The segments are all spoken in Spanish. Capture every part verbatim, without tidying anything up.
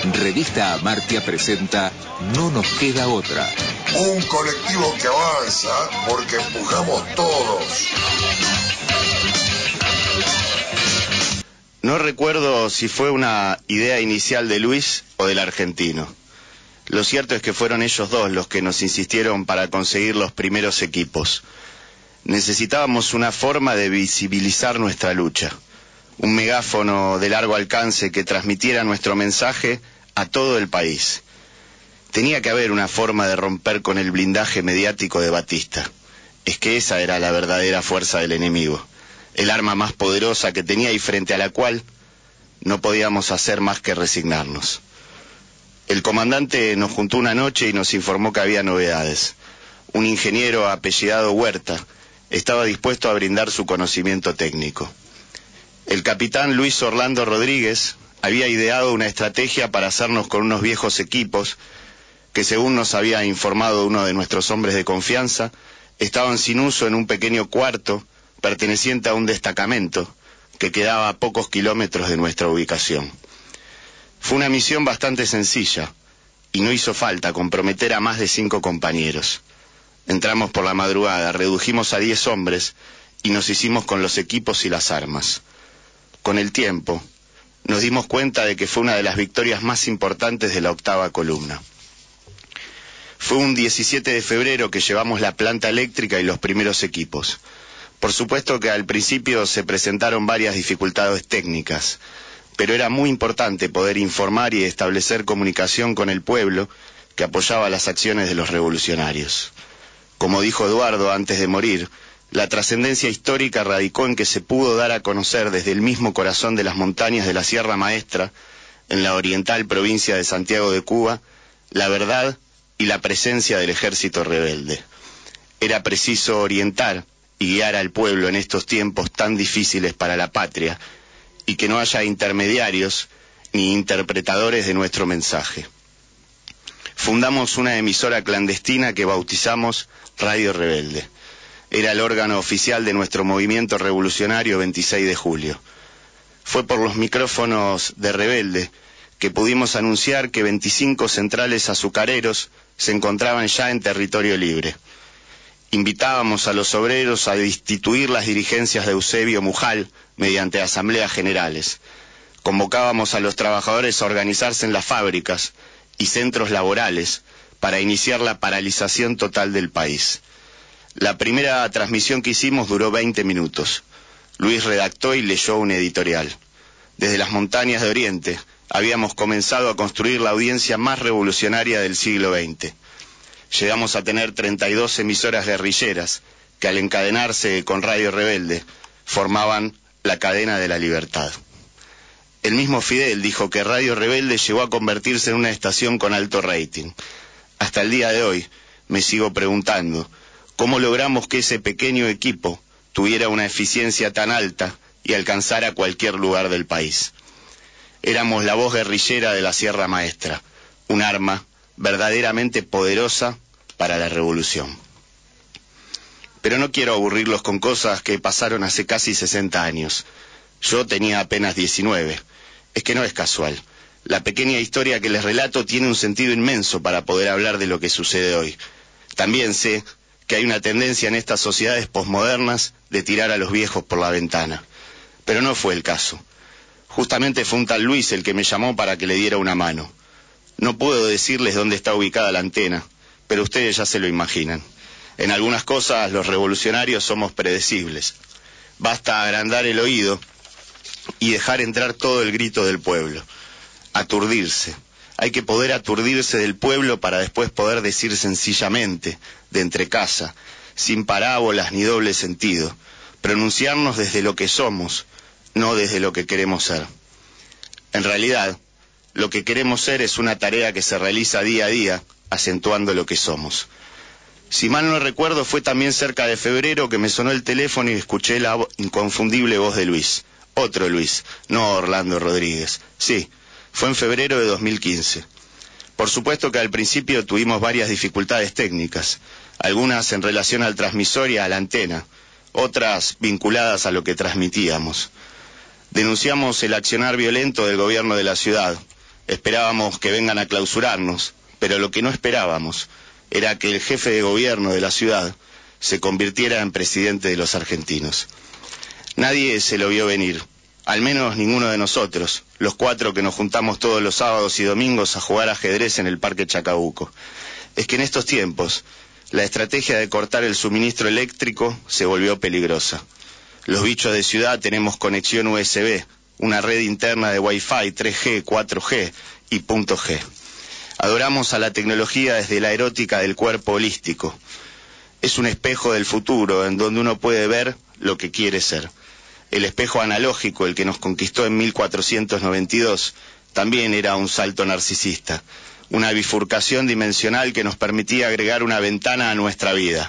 Revista Amartya presenta No nos queda otra. Un colectivo que avanza porque empujamos todos. No recuerdo si fue una idea inicial de Luis o del argentino. Lo cierto es que fueron ellos dos los que nos insistieron para conseguir los primeros equipos. Necesitábamos una forma de visibilizar nuestra lucha, un megáfono de largo alcance que transmitiera nuestro mensaje a todo el país. Tenía que haber una forma de romper con el blindaje mediático de Batista. Es que esa era la verdadera fuerza del enemigo, el arma más poderosa que tenía y frente a la cual no podíamos hacer más que resignarnos. El comandante nos juntó una noche y nos informó que había novedades. Un ingeniero apellidado Huerta estaba dispuesto a brindar su conocimiento técnico. El capitán Luis Orlando Rodríguez había ideado una estrategia para hacernos con unos viejos equipos que, según nos había informado uno de nuestros hombres de confianza, estaban sin uso en un pequeño cuarto perteneciente a un destacamento que quedaba a pocos kilómetros de nuestra ubicación. Fue una misión bastante sencilla y no hizo falta comprometer a más de cinco compañeros. Entramos por la madrugada, redujimos a diez hombres y nos hicimos con los equipos y las armas. Con el tiempo, nos dimos cuenta de que fue una de las victorias más importantes de la octava columna. Fue un diecisiete de febrero que llevamos la planta eléctrica y los primeros equipos. Por supuesto que al principio se presentaron varias dificultades técnicas, pero era muy importante poder informar y establecer comunicación con el pueblo que apoyaba las acciones de los revolucionarios. Como dijo Eduardo antes de morir, la trascendencia histórica radicó en que se pudo dar a conocer desde el mismo corazón de las montañas de la Sierra Maestra, en la oriental provincia de Santiago de Cuba, la verdad y la presencia del ejército rebelde. Era preciso orientar y guiar al pueblo en estos tiempos tan difíciles para la patria, y que no haya intermediarios ni interpretadores de nuestro mensaje. Fundamos una emisora clandestina que bautizamos Radio Rebelde. Era el órgano oficial de nuestro movimiento revolucionario veintiséis de julio. Fue por los micrófonos de Rebelde que pudimos anunciar que veinticinco centrales azucareros se encontraban ya en territorio libre. Invitábamos a los obreros a destituir las dirigencias de Eusebio Mujal mediante asambleas generales. Convocábamos a los trabajadores a organizarse en las fábricas y centros laborales para iniciar la paralización total del país. La primera transmisión que hicimos duró veinte minutos. Luis redactó y leyó un editorial. Desde las montañas de Oriente habíamos comenzado a construir la audiencia más revolucionaria del siglo veinte. Llegamos a tener treinta y dos emisoras guerrilleras que, al encadenarse con Radio Rebelde, formaban la cadena de la libertad. El mismo Fidel dijo que Radio Rebelde llegó a convertirse en una estación con alto rating. Hasta el día de hoy me sigo preguntando cómo logramos que ese pequeño equipo tuviera una eficiencia tan alta y alcanzara a cualquier lugar del país. Éramos la voz guerrillera de la Sierra Maestra, un arma verdaderamente poderosa para la revolución. Pero no quiero aburrirlos con cosas que pasaron hace casi sesenta años. Yo tenía apenas diecinueve. Es que no es casual. La pequeña historia que les relato tiene un sentido inmenso para poder hablar de lo que sucede hoy. También sé que hay una tendencia en estas sociedades posmodernas de tirar a los viejos por la ventana. Pero no fue el caso. Justamente fue un tal Luis el que me llamó para que le diera una mano. No puedo decirles dónde está ubicada la antena, pero ustedes ya se lo imaginan. En algunas cosas los revolucionarios somos predecibles. Basta agrandar el oído y dejar entrar todo el grito del pueblo. Aturdirse. Hay que poder aturdirse del pueblo para después poder decir sencillamente, de entrecasa, sin parábolas ni doble sentido, pronunciarnos desde lo que somos, no desde lo que queremos ser. En realidad, lo que queremos ser es una tarea que se realiza día a día, acentuando lo que somos. Si mal no recuerdo, fue también cerca de febrero que me sonó el teléfono y escuché la inconfundible voz de Luis. Otro Luis, no Orlando Rodríguez. Sí, fue en febrero de dos mil quince. Por supuesto que al principio tuvimos varias dificultades técnicas, algunas en relación al transmisor y a la antena, otras vinculadas a lo que transmitíamos. Denunciamos el accionar violento del gobierno de la ciudad, Esperábamos que vengan a clausurarnos, pero lo que no esperábamos era que el jefe de gobierno de la ciudad se convirtiera en presidente de los argentinos. Nadie se lo vio venir, al menos ninguno de nosotros, los cuatro que nos juntamos todos los sábados y domingos a jugar ajedrez en el Parque Chacabuco. Es que en estos tiempos, la estrategia de cortar el suministro eléctrico se volvió peligrosa. Los bichos de ciudad tenemos conexión U S B, una red interna de Wi-Fi, tres G, cuatro G y punto G. Adoramos a la tecnología desde la erótica del cuerpo holístico. Es un espejo del futuro en donde uno puede ver lo que quiere ser. El espejo analógico, el que nos conquistó en mil cuatrocientos noventa y dos, también era un salto narcisista, una bifurcación dimensional que nos permitía agregar una ventana a nuestra vida.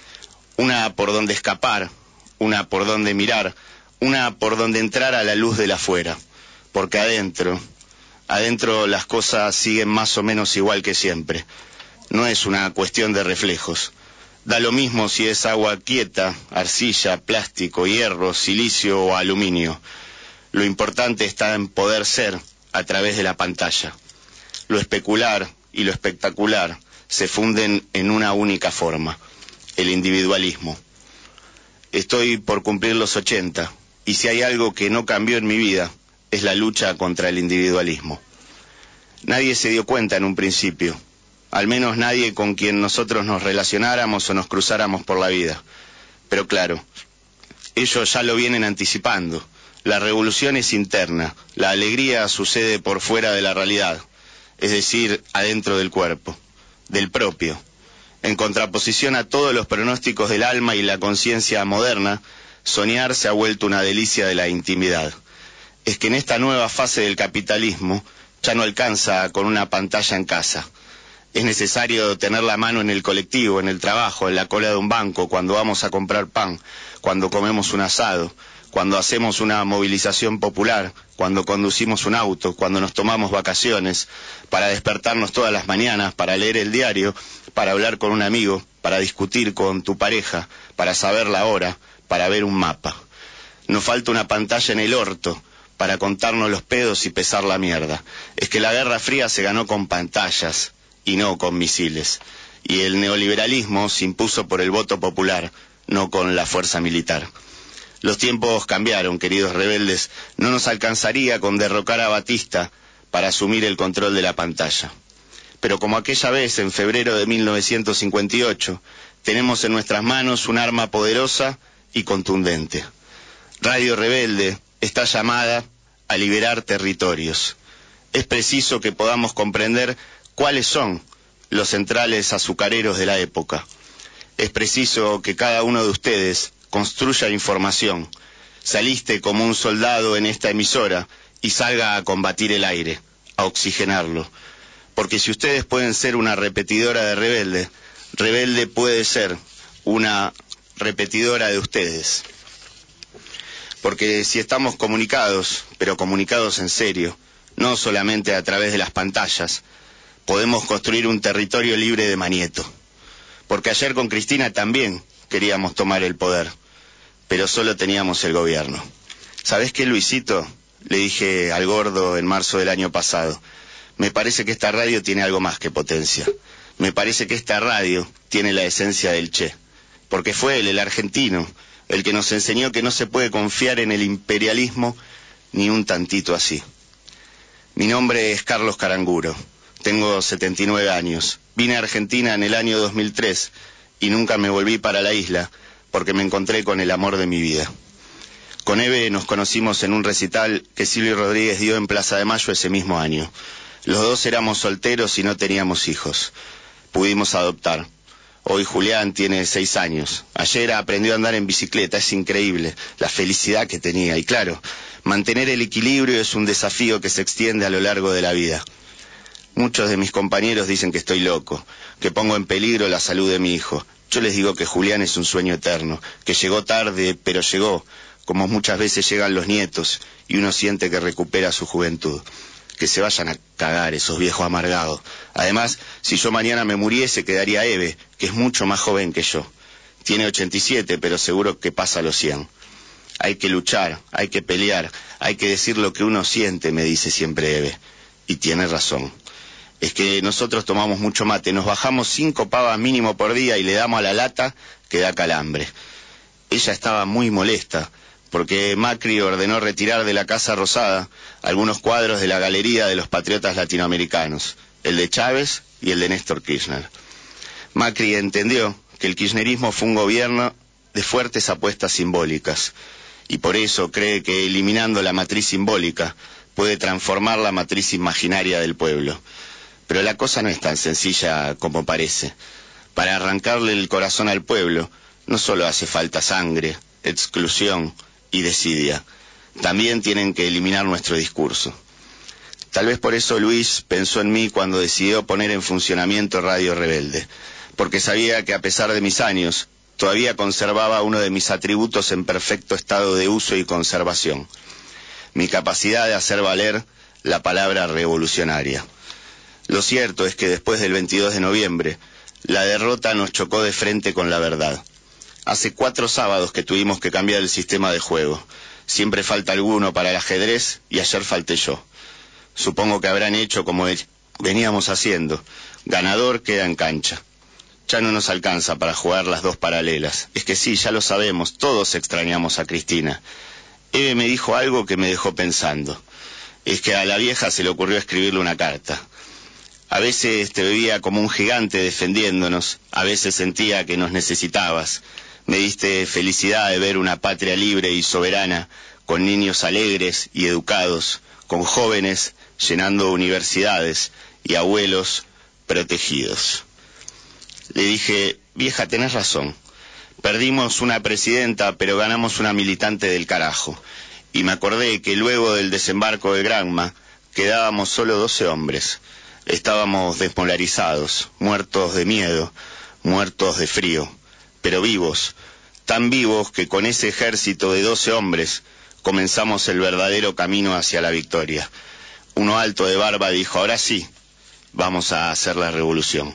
Una por donde escapar, una por donde mirar, una por donde entrar a la luz del afuera, porque adentro, adentro las cosas siguen más o menos igual que siempre. No es una cuestión de reflejos. Da lo mismo si es agua quieta, arcilla, plástico, hierro, silicio o aluminio. Lo importante está en poder ser a través de la pantalla. Lo especular y lo espectacular se funden en una única forma, el individualismo. Estoy por cumplir los ochenta, y si hay algo que no cambió en mi vida, es la lucha contra el individualismo. Nadie se dio cuenta en un principio, al menos nadie con quien nosotros nos relacionáramos o nos cruzáramos por la vida. Pero claro, ellos ya lo vienen anticipando. La revolución es interna, la alegría sucede por fuera de la realidad, es decir, adentro del cuerpo, del propio. En contraposición a todos los pronósticos del alma y la conciencia moderna, soñar se ha vuelto una delicia de la intimidad. Es que en esta nueva fase del capitalismo ya no alcanza con una pantalla en casa. Es necesario tener la mano en el colectivo, en el trabajo, en la cola de un banco, cuando vamos a comprar pan, cuando comemos un asado, cuando hacemos una movilización popular, cuando conducimos un auto, cuando nos tomamos vacaciones, para despertarnos todas las mañanas, para leer el diario, para hablar con un amigo, para discutir con tu pareja, para saber la hora, para ver un mapa. Nos falta una pantalla en el orto para contarnos los pedos y pesar la mierda. Es que la Guerra Fría se ganó con pantallas y no con misiles. Y el neoliberalismo se impuso por el voto popular, no con la fuerza militar. Los tiempos cambiaron, queridos rebeldes. No nos alcanzaría con derrocar a Batista para asumir el control de la pantalla. Pero como aquella vez, en febrero de mil novecientos cincuenta y ocho, tenemos en nuestras manos un arma poderosa y contundente. Radio Rebelde está llamada a liberar territorios. Es preciso que podamos comprender cuáles son los centrales azucareros de la época. Es preciso que cada uno de ustedes construya información. Saliste como un soldado en esta emisora y salga a combatir el aire, a oxigenarlo. Porque si ustedes pueden ser una repetidora de Rebelde, Rebelde puede ser una repetidora de ustedes. Porque si estamos comunicados, pero comunicados en serio, no solamente a través de las pantallas, podemos construir un territorio libre de Manieto. Porque ayer con Cristina también queríamos tomar el poder, pero solo teníamos el gobierno. ¿Sabés qué, Luisito? Le dije al gordo en marzo del año pasado. Me parece que esta radio tiene algo más que potencia. Me parece que esta radio tiene la esencia del Che. Porque fue él, el argentino, el que nos enseñó que no se puede confiar en el imperialismo ni un tantito así. Mi nombre es Carlos Caranguro. Tengo setenta y nueve años. Vine a Argentina en el año dos mil tres y nunca me volví para la isla porque me encontré con el amor de mi vida. Con Eve nos conocimos en un recital que Silvio Rodríguez dio en Plaza de Mayo ese mismo año. Los dos éramos solteros y no teníamos hijos. Pudimos adoptar. Hoy Julián tiene seis años. Ayer aprendió a andar en bicicleta. Es increíble la felicidad que tenía. Y claro, mantener el equilibrio es un desafío que se extiende a lo largo de la vida. Muchos de mis compañeros dicen que estoy loco, que pongo en peligro la salud de mi hijo. Yo les digo que Julián es un sueño eterno, que llegó tarde, pero llegó, como muchas veces llegan los nietos, y uno siente que recupera su juventud. Que se vayan a cagar esos viejos amargados. Además, si yo mañana me muriese, quedaría Eve, que es mucho más joven que yo. Tiene ochenta y siete, pero seguro que pasa los cien. Hay que luchar, hay que pelear, hay que decir lo que uno siente, me dice siempre Eve. y tiene razón. Es que nosotros tomamos mucho mate, nos bajamos cinco pavas mínimo por día y le damos a la lata que da calambre. Ella estaba muy molesta, porque Macri ordenó retirar de la Casa Rosada algunos cuadros de la galería de los patriotas latinoamericanos, el de Chávez y el de Néstor Kirchner. Macri entendió que el kirchnerismo fue un gobierno de fuertes apuestas simbólicas, y por eso cree que eliminando la matriz simbólica puede transformar la matriz imaginaria del pueblo. Pero la cosa no es tan sencilla como parece. Para arrancarle el corazón al pueblo, no solo hace falta sangre, exclusión y desidia, también tienen que eliminar nuestro discurso. Tal vez por eso Luis pensó en mí cuando decidió poner en funcionamiento Radio Rebelde, porque sabía que a pesar de mis años, todavía conservaba uno de mis atributos en perfecto estado de uso y conservación: mi capacidad de hacer valer la palabra revolucionaria. Lo cierto es que después del veintidós de noviembre, la derrota nos chocó de frente con la verdad. Hace cuatro sábados que tuvimos que cambiar el sistema de juego. Siempre falta alguno para el ajedrez y ayer falté yo. Supongo que habrán hecho como veníamos haciendo. Ganador queda en cancha. Ya no nos alcanza para jugar las dos paralelas. Es que sí, ya lo sabemos, todos extrañamos a Cristina. Eve me dijo algo que me dejó pensando. Es que a la vieja se le ocurrió escribirle una carta. A veces te veía como un gigante defendiéndonos, a veces sentía que nos necesitabas. Me diste felicidad de ver una patria libre y soberana, con niños alegres y educados, con jóvenes llenando universidades y abuelos protegidos. Le dije, vieja, tenés razón. Perdimos una presidenta, pero ganamos una militante del carajo. Y me acordé que luego del desembarco de Granma quedábamos solo doce hombres. Estábamos desmolarizados, muertos de miedo, muertos de frío, pero vivos, tan vivos que con ese ejército de doce hombres comenzamos el verdadero camino hacia la victoria. Uno alto de barba dijo, ahora sí, vamos a hacer la revolución.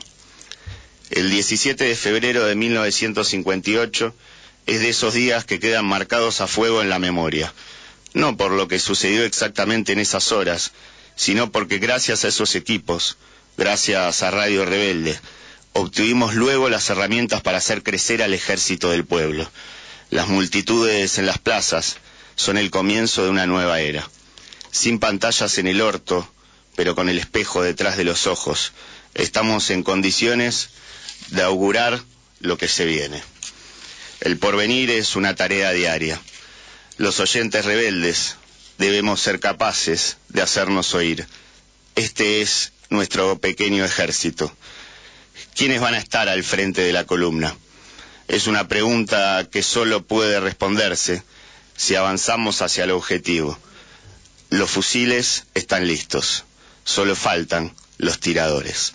El diecisiete de febrero de mil novecientos cincuenta y ocho es de esos días que quedan marcados a fuego en la memoria, no por lo que sucedió exactamente en esas horas, sino porque gracias a esos equipos, gracias a Radio Rebelde, obtuvimos luego las herramientas para hacer crecer al ejército del pueblo. Las multitudes en las plazas son el comienzo de una nueva era. Sin pantallas en el orto, pero con el espejo detrás de los ojos, estamos en condiciones de augurar lo que se viene. El porvenir es una tarea diaria. Los oyentes rebeldes debemos ser capaces de hacernos oír. Este es nuestro pequeño ejército. ¿Quiénes van a estar al frente de la columna? Es una pregunta que solo puede responderse si avanzamos hacia el objetivo. Los fusiles están listos, solo faltan los tiradores.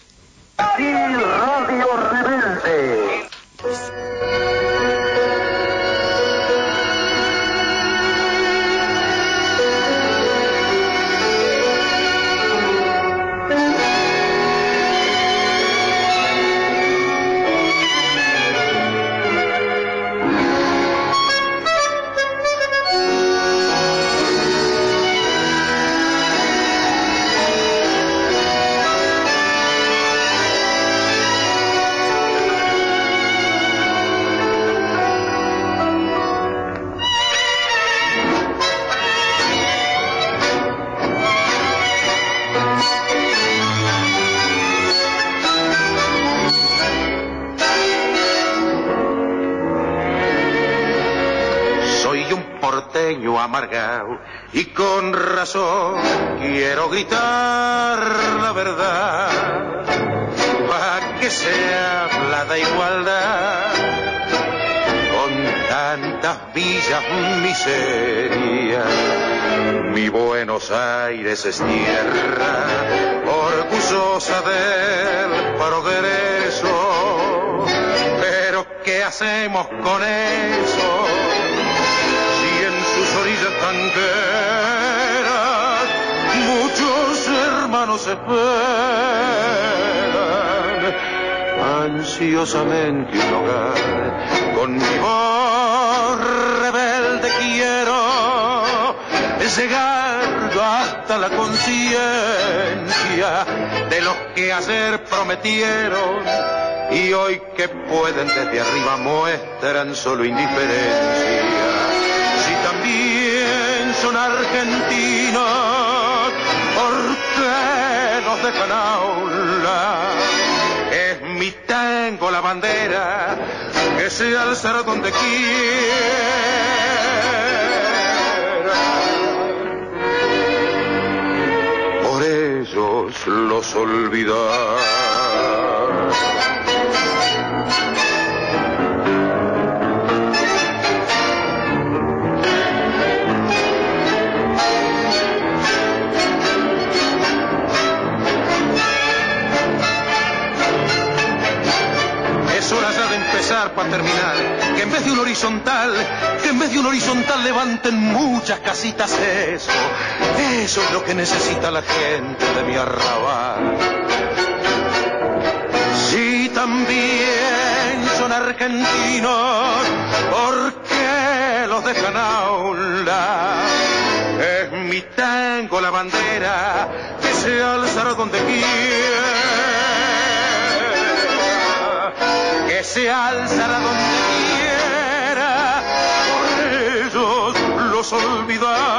Radio Rebelde. Amargado y con razón quiero gritar la verdad, para que se habla de igualdad con tantas villas miserias. Mi Buenos Aires es tierra orgullosa del progreso, pero ¿qué hacemos con eso? Sus orillas tanqueras, muchos hermanos esperan ansiosamente un hogar. Con mi voz rebelde quiero llegar hasta la conciencia de los que ayer prometieron y hoy que pueden desde arriba muestran solo indiferencia. Si también son argentinos, ¿por qué nos dejan hablar? Es mi tango la bandera que se alzará donde quiera. Por ellos los olvidar. Para terminar, que en vez de un horizontal, que en vez de un horizontal levanten muchas casitas, eso, eso es lo que necesita la gente de mi arrabal. Si también son argentinos, ¿por qué los dejan hablar? Es mi tango la bandera que se alzará donde quiera. Que se alzará donde quiera, por ellos los olvidar.